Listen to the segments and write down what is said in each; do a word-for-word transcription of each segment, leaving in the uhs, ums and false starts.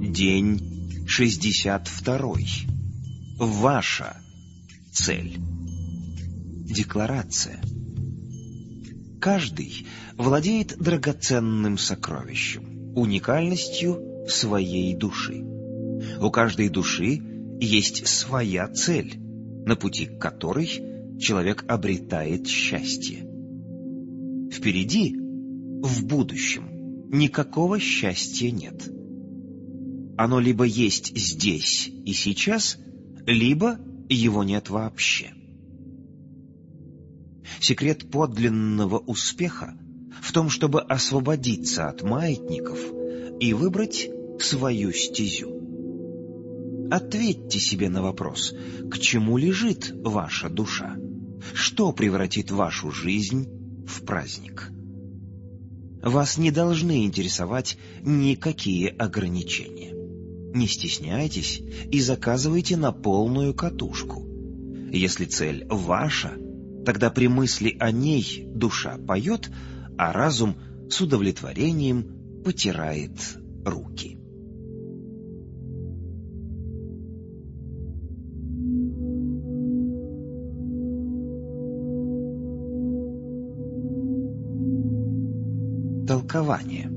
День шестьдесят второй. Ваша цель. Декларация. Каждый владеет драгоценным сокровищем, уникальностью своей души. У каждой души есть своя цель, на пути к которой человек обретает счастье. Впереди, в будущем, никакого счастья нет. Оно либо есть здесь и сейчас, либо его нет вообще. Секрет подлинного успеха в том, чтобы освободиться от маятников и выбрать свою стезю. Ответьте себе на вопрос, к чему лежит ваша душа? Что превратит вашу жизнь в праздник? Вас не должны интересовать никакие ограничения. Не стесняйтесь и заказывайте на полную катушку. Если цель ваша, тогда при мысли о ней душа поет, а разум с удовлетворением потирает руки. Толкование.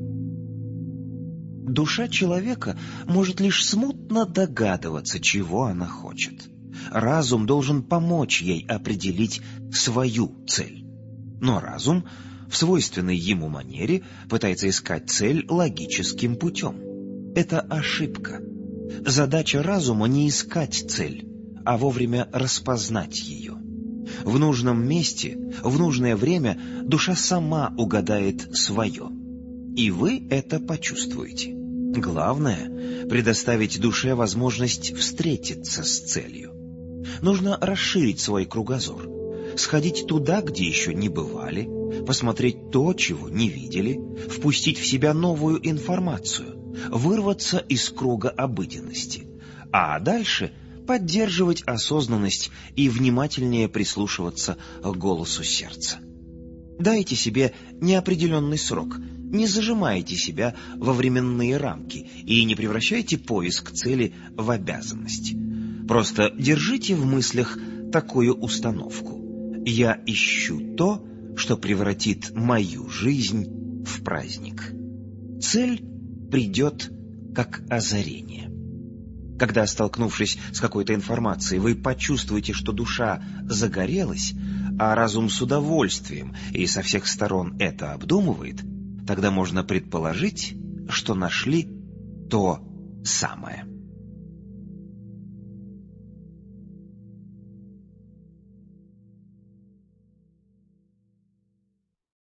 Душа человека может лишь смутно догадываться, чего она хочет. Разум должен помочь ей определить свою цель. Но разум в свойственной ему манере пытается искать цель логическим путем. Это ошибка. Задача разума не искать цель, а вовремя распознать ее. В нужном месте, в нужное время душа сама угадает свое. И вы это почувствуете. Главное — предоставить душе возможность встретиться с целью. Нужно расширить свой кругозор, сходить туда, где еще не бывали, посмотреть то, чего не видели, впустить в себя новую информацию, вырваться из круга обыденности, а дальше поддерживать осознанность и внимательнее прислушиваться к голосу сердца. Дайте себе неопределенный срок, не зажимайте себя во временные рамки и не превращайте поиск цели в обязанность. Просто держите в мыслях такую установку: я ищу то, что превратит мою жизнь в праздник. Цель придет как озарение. Когда, столкнувшись с какой-то информацией, вы почувствуете, что душа загорелась, а разум с удовольствием и со всех сторон это обдумывает, тогда можно предположить, что нашли то самое.